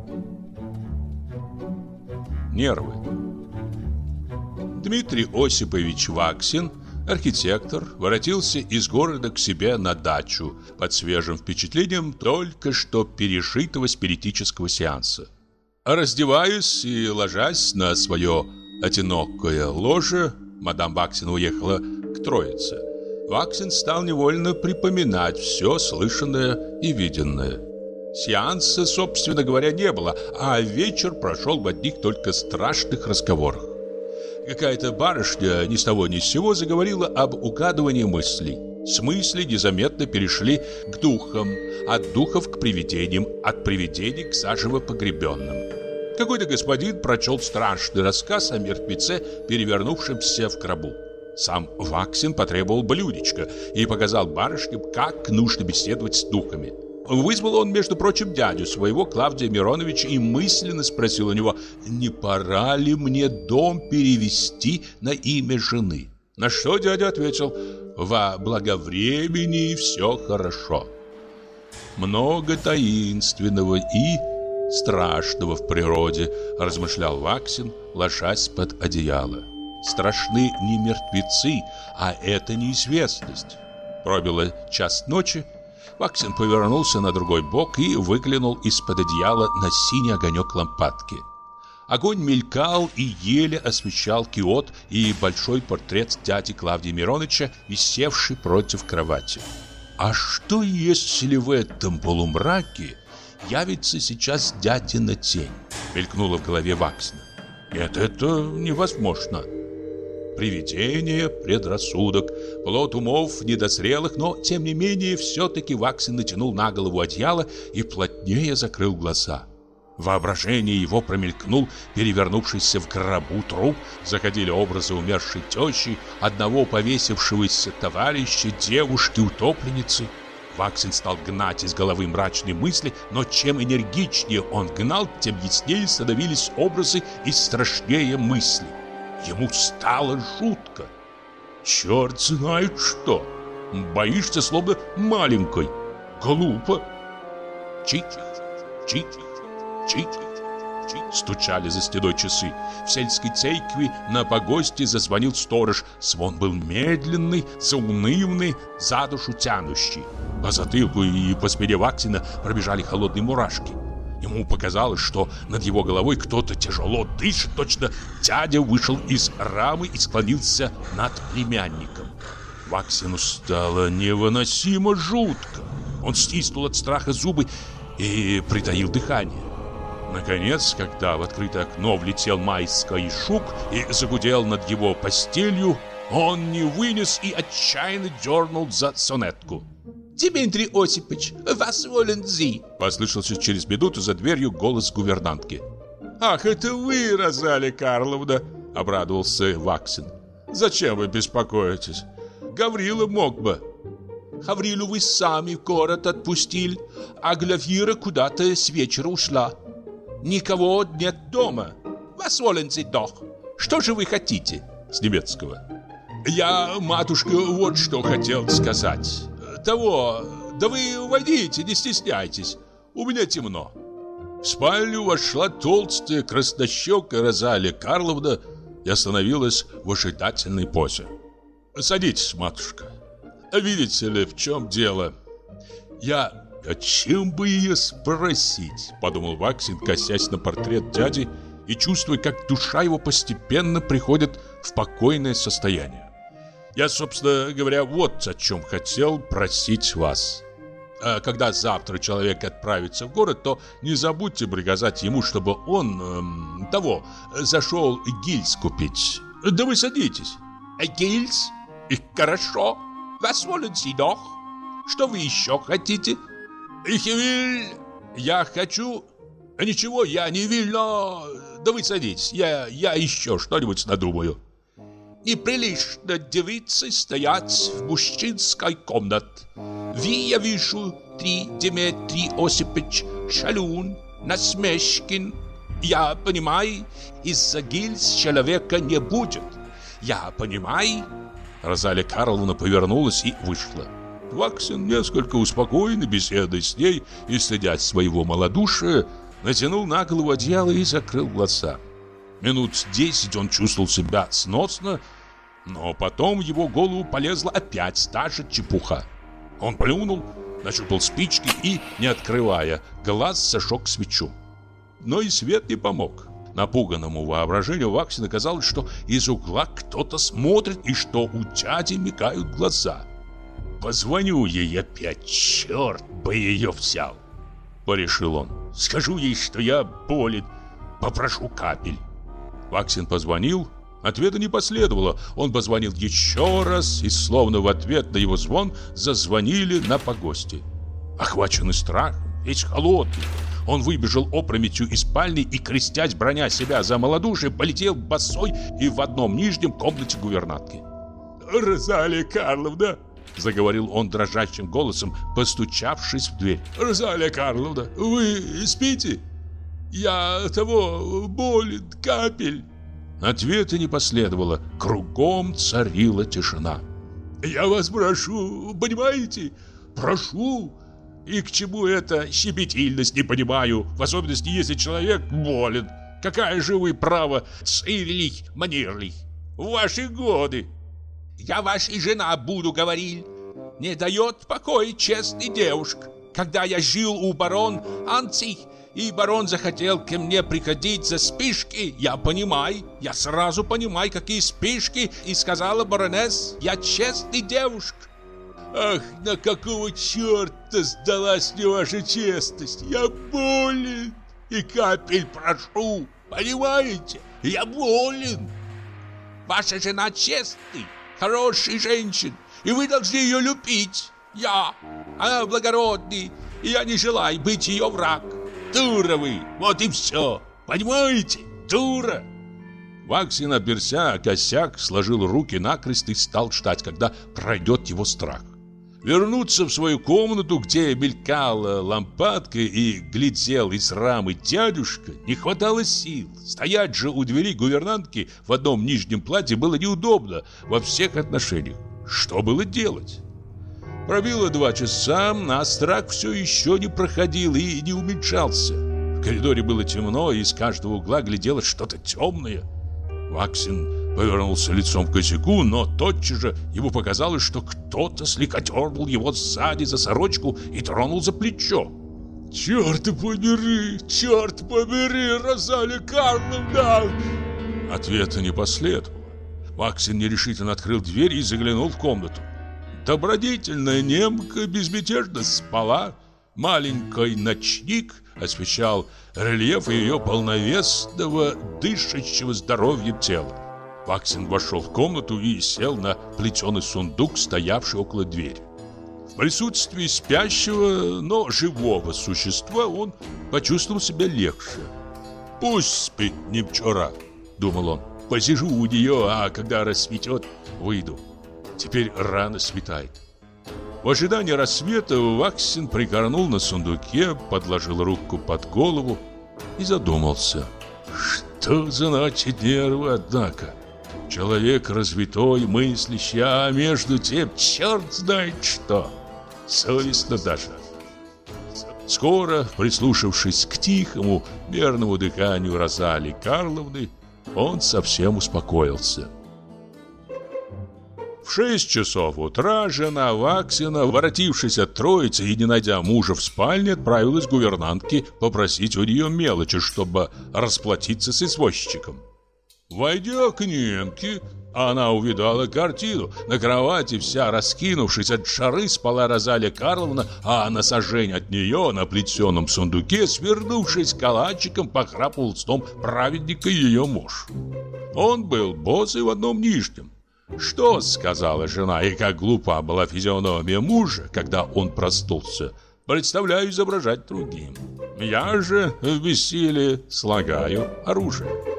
Нервы. Дмитрий Осипович Ваксин, архитектор, воротился из города к себе на дачу под свежим впечатлением только что пережитого спиритического сеанса. Раздеваясь и ложась на свое одинокое ложе, мадам Ваксин уехала к Троице. Ваксин стал невольно припоминать все слышанное и виденное. Сеанса, собственно говоря, не было, а вечер прошел в одних только страшных разговорах. Какая-то барышня ни с того ни с сего заговорила об угадывании мыслей. С мыслей незаметно перешли к духам, от духов к привидениям, от привидений к заживо погребенным. Какой-то господин прочел страшный рассказ о мертвеце, перевернувшемся в гробу. Сам Ваксин потребовал блюдечко и показал барышням, как нужно беседовать с духами. Вызвал он, между прочим, дядю своего, Клавдия Мироновича, и мысленно спросил у него, не пора ли мне дом перевести на имя жены. На что дядя ответил, во благовремени все хорошо. Много таинственного и страшного в природе, размышлял Ваксин, ложась под одеяло. Страшны не мертвецы, а это неизвестность. Пробило час ночи. Ваксин повернулся на другой бок и выглянул из-под одеяла на синий огонек лампадки. Огонь мелькал и еле освещал киот и большой портрет дяди Клавдия Мироновича, висевший против кровати. А что, если в этом полумраке явится сейчас дядина тень? Мелькнуло в голове Ваксина. Нет, это невозможно. Привидение, предрассудок, плод умов недозрелых, но, тем не менее, все-таки Ваксин натянул на голову одеяло и плотнее закрыл глаза. В воображении его промелькнул перевернувшийся в гробу труп, заходили образы умершей тещи, одного повесившегося товарища, девушки-утопленницы. Ваксин стал гнать из головы мрачные мысли, но чем энергичнее он гнал, тем яснее становились образы и страшнее мысли. Ему стало жутко. Черт знает что. Боишься, словно маленькой. Глупо. Чик, чик, чик, чик. Стучали за стеной часы. В сельской церкви на погосте зазвонил сторож. Звон был медленный, заунывный, за душу тянущий. По затылку и по спине Ваксина пробежали холодные мурашки. Ему показалось, что над его головой кто-то тяжело дышит, точно дядя вышел из рамы и склонился над племянником. Ваксину стало невыносимо жутко. Он стиснул от страха зубы и притаил дыхание. Наконец, когда в открытое окно влетел майский жук и загудел над его постелью, он не вынес и отчаянно дернул за сонетку. «Дмитрий Осипович, вас волен зи!» Послышался через минуту за дверью голос гувернантки. «Ах, это вы, Розалия Карловна!» — обрадовался Ваксин. «Зачем вы беспокоитесь? Гаврила мог бы». «Гаврилу вы сами в город отпустили, а Глафира куда-то с вечера ушла. Никого нет дома. Вас волен зи дох. Что же вы хотите?» С немецкого. «Я, матушка, вот что хотел сказать. Того, да вы войдите, не стесняйтесь, у меня темно». В спальню вошла толстая краснощекая Розалия Карловна и остановилась в ожидательной позе. «Садитесь, матушка. Видите ли, в чем дело? О чем бы ее спросить?» — подумал Ваксин, косясь на портрет дяди и чувствуя, как душа его постепенно приходит в покойное состояние. «Я, собственно говоря, вот о чем хотел просить вас. Когда завтра человек отправится в город, то не забудьте приказать ему, чтобы он, зашел гильз купить. Да вы садитесь». «Гильз? Хорошо. Вас волен сидох. Что вы еще хотите?» «Я хочу...» «Ничего, я не виль, но... Да вы садитесь, я еще что-нибудь надумаю». «Неприлично девице стоять в мужчинской комнате. Вы, я вижу, Дмитрий Осипович, шалун, насмешкин. Я понимаю, из-за гильз человека не будет. Я понимаю». Розалия Карловна повернулась и вышла. Ваксин, несколько успокоенный беседой с ней и стыдясь своего малодушия, натянул на голову одеяло и закрыл глаза. Минут 10 он чувствовал себя сносно, но потом в его голову полезла опять та же чепуха. Он плюнул, нащупал спички и, не открывая глаз, зажег свечу. Но и свет не помог. Напуганному воображению Ваксина казалось, что из угла кто-то смотрит и что у дяди мигают глаза. «Позвоню ей опять, черт бы ее взял!» — порешил он. «Скажу ей, что я болен, попрошу капель». Ваксин позвонил, ответа не последовало. Он позвонил еще раз, и словно в ответ на его звон зазвонили на погосте. Охваченный страхом, весь холодный, он выбежал опрометью из спальни и, крестясь, броня себя за малодушие, полетел босой и в одном нижнем комнате гувернантки. «Розалия Карловна!» — заговорил он дрожащим голосом, постучавшись в дверь. «Розалия Карловна, вы спите? Я болен, капель!» Ответа не последовало. Кругом царила тишина. «Я вас прошу, понимаете? Прошу! И к чему эта щепетильность, не понимаю, в особенности, если человек болен. Какая же вы, право, цирlich, манерлих, в ваши годы!» «Я вашей жена буду, говорил. Не дает покоя честный девушка. Когда я жил у барон Анцих, и барон захотел ко мне приходить за спички, я сразу понимаю, какие спички, и сказала баронесс, я честный девушка». «Ах, на какого черта сдалась мне ваша честность? Я болен и капель прошу, понимаете? Я болен». «Ваша жена честный, хороший женщин, и вы должны ее любить. Она благородный, и я не желаю быть ее враг. Дура вы, вот и все, понимаете? Дура». Ваксин, оперся о косяк, сложил руки накрест и стал ждать, когда пройдет его страх. Вернуться в свою комнату, где мелькала лампадка и глядел из рамы дядюшка, не хватало сил. Стоять же у двери гувернантки в одном нижнем платье было неудобно во всех отношениях. Что было делать? Пробило 2 часа, а страх все еще не проходил и не уменьшался. В коридоре было темно, и из каждого угла глядело что-то темное. Ваксин повернулся лицом к косяку, но тотчас же ему показалось, что кто-то слегка дернул его сзади за сорочку и тронул за плечо. «Черт побери, Розалия Карловна!» Ответа не последовало. Ваксин нерешительно открыл дверь и заглянул в комнату. Добродетельная немка безмятежно спала. Маленький ночник освещал рельеф ее полновесного, дышащего здоровьем тела. Ваксин вошел в комнату и сел на плетеный сундук, стоявший около двери. В присутствии спящего, но живого существа он почувствовал себя легче. «Пусть спит Немчура», — думал он. «Посижу у нее, а когда рассветет, выйду. Теперь рано светает». В ожидании рассвета Ваксин прикорнул на сундуке, подложил руку под голову и задумался. Что значит нервы, однако? Человек развитой, мыслящий, а между тем черт знает что. Совестно даже. Скоро, прислушавшись к тихому, мерному дыханию Розалии Карловны, он совсем успокоился. В 6 часов утра жена Ваксина, воротившись от троицы и не найдя мужа в спальне, отправилась к гувернантке попросить у нее мелочи, чтобы расплатиться с извозчиком. Войдя к немке, она увидала картину. На кровати, вся раскинувшись от жары, спала Розалия Карловна, а на сажень от нее, на плетеном сундуке, свернувшись калачиком, похрапывал сном праведника ее муж. Он был босый в одном нижнем. «Что?» — сказала жена, и как глупа была физиономия мужа, когда он проснулся. «Представляю изображать другим. Я же в бессилии слагаю оружие».